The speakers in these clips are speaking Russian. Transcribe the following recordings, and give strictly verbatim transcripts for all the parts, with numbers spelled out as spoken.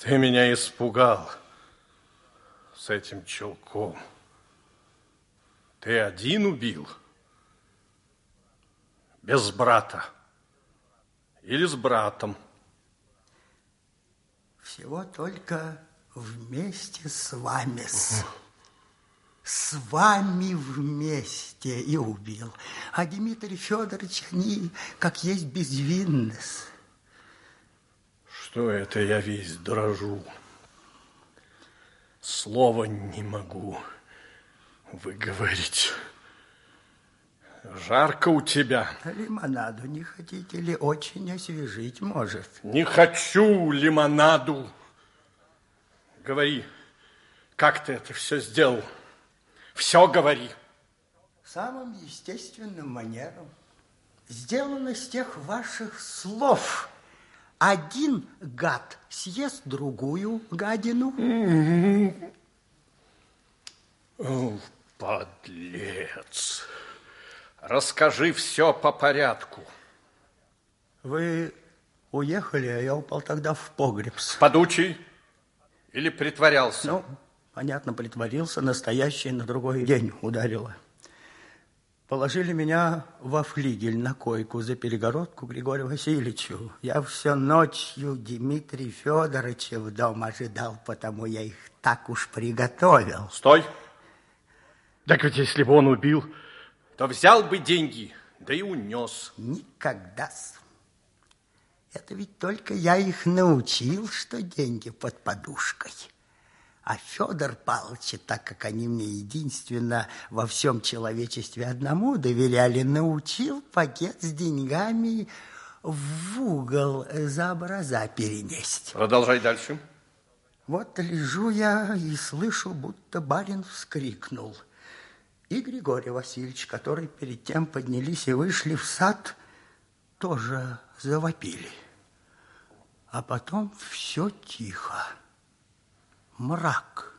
Ты меня испугал с этим чулком. Ты один убил? Без брата? Или с братом? Всего только вместе с вами. С вами вместе и убил. А Дмитрий Федорович, они как есть безвинны. Что это я весь дрожу? Слова не могу выговорить. Жарко у тебя. Лимонаду не хотите ли? Очень освежить может. Не хочу лимонаду. Говори, как ты это все сделал? Все говори. Самым естественным манером. Сделано с тех ваших слов. Один гад съест другую гадину. О, подлец. Расскажи все по порядку. Вы уехали, а я упал тогда в погреб. Подучий или притворялся? Ну, понятно, притворился. Настоящее на другой день ударило. Положили меня во флигель на койку за перегородку Григорию Васильевичу. Я всю ночью Дмитрия Федоровича в дом ожидал, потому я их так уж приготовил. Стой! Так ведь если бы он убил, то взял бы деньги, да и унес. Никогда. Это ведь только я их научил, что деньги под подушкой. А Федор Павлович, так как они мне единственно во всем человечестве одному доверяли, научил пакет с деньгами в угол за образа перенести. Продолжай дальше. Вот лежу я и слышу, будто барин вскрикнул. И Григорий Васильевич, который перед тем поднялись и вышли в сад, тоже завопили. А потом все тихо. Мрак.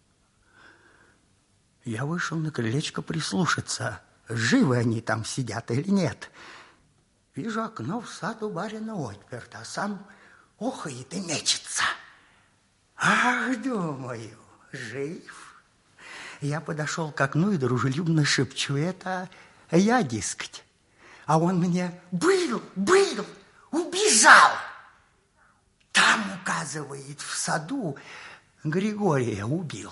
Я вышел на крылечко прислушаться, живы они там сидят или нет. Вижу, окно в сад у барина отперто, а сам охает и мечется. Ах, думаю, жив. Я подошел к окну и дружелюбно шепчу: это я, дескать. А он мне: был, был, убежал. Там, указывает, в саду Григория убил.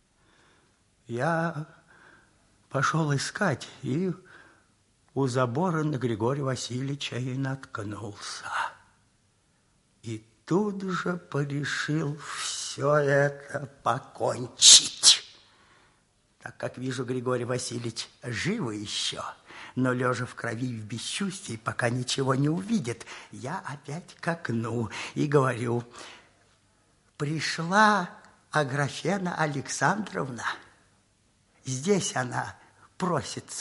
Я пошел искать и у забора на Григория Васильевича и наткнулся. И тут же порешил все это покончить. Так как вижу, Григорий Васильевич живы еще, но лежа в крови и в бесчувствии, пока ничего не увидит, я опять к окну и говорю: пришла Аграфена Александровна. Здесь она просится.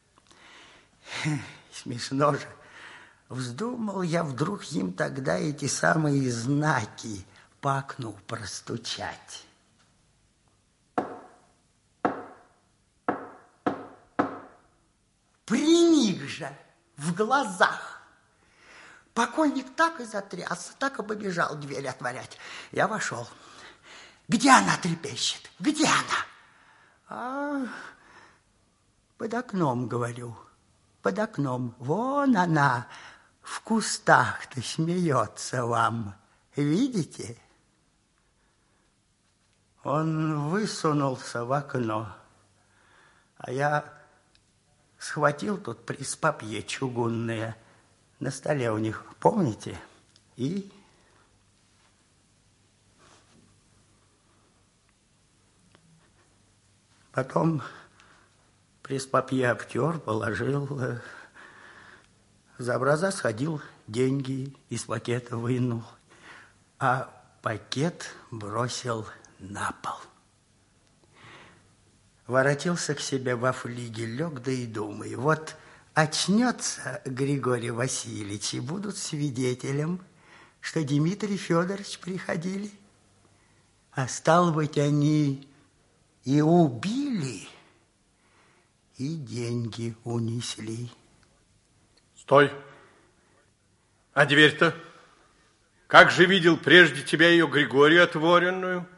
Смешно же. Вздумал я вдруг им тогда эти самые знаки по окну простучать. При них же в глазах. Покойник так и затрясся, так и побежал дверь отворять. Я вошел. Где она трепещет? Где она? А под окном, говорю, под окном. Вон она в кустах-то смеется вам. Видите? Он высунулся в окно, а я схватил тут пресс-папье чугунное на столе у них, помните? И потом пресс-папье обтер, положил, за образа сходил, деньги из пакета вынул, а пакет бросил на пол. Воротился к себе во флигель, лег, да и думаю, вот очнется Григорий Васильевич и будут свидетелем, что Дмитрий Федорович приходили, а стало быть, они и убили, и деньги унесли. Стой. А дверь-то? Как же видел прежде тебя ее Григорию отворенную?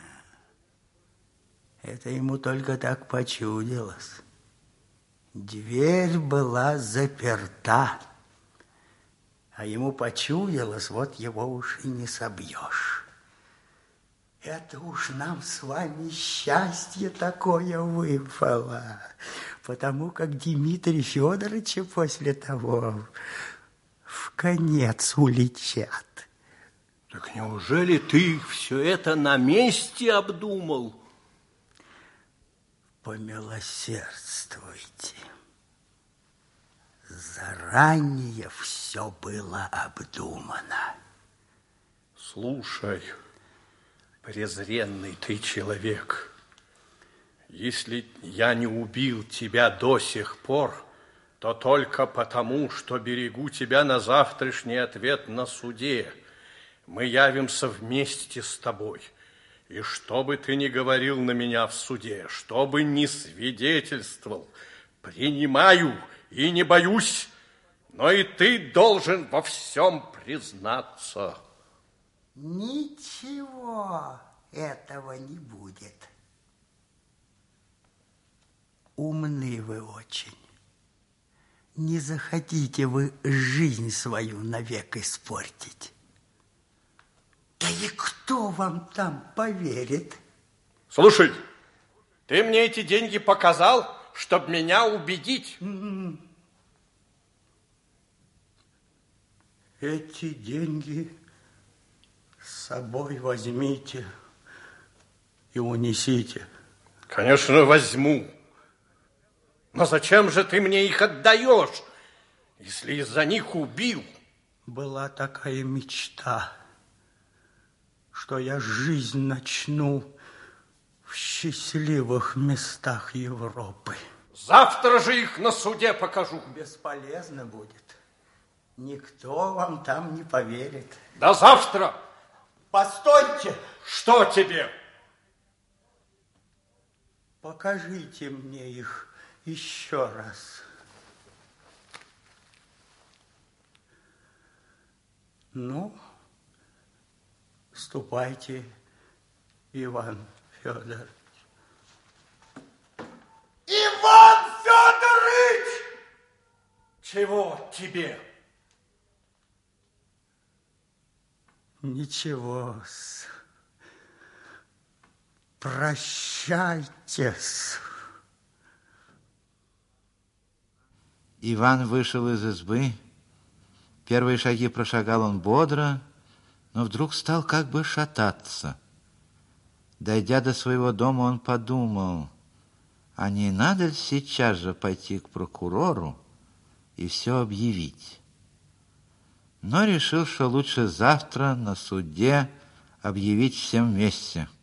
Это ему только так почудилось. Дверь была заперта, а ему почудилось, вот его уж и не собьешь. Это уж нам с вами счастье такое выпало, потому как Дмитрия Федоровича после того в конец улетят. Так неужели ты все это на месте обдумал? Помилосердствуйте. Заранее все было обдумано. Слушай, презренный ты человек, если я не убил тебя до сих пор, то только потому, что берегу тебя на завтрашний ответ на суде. Мы явимся вместе с тобой. И что бы ты ни говорил на меня в суде, что бы ни свидетельствовал, принимаю и не боюсь, но и ты должен во всем признаться. Ничего этого не будет. Умны вы очень. Не захотите вы жизнь свою навек испортить. Да и кто вам там поверит? Слушай, ты мне эти деньги показал, чтобы меня убедить. Эти деньги с собой возьмите и унесите. Конечно, возьму. Но зачем же ты мне их отдаешь, если из-за них убил? Была такая мечта, что я жизнь начну в счастливых местах Европы. Завтра же их на суде покажу. Бесполезно будет. Никто вам там не поверит. До завтра. Постойте. Что тебе? Покажите мне их еще раз. Ну, ступайте, Иван Федорович. Иван Федорович! Чего тебе? Ничего-с. Прощайтесь. Иван вышел из избы. Первые шаги прошагал он бодро, но вдруг стал как бы шататься. Дойдя до своего дома, он подумал, а не надо ли сейчас же пойти к прокурору и все объявить? Но решил, что лучше завтра на суде объявить всем вместе.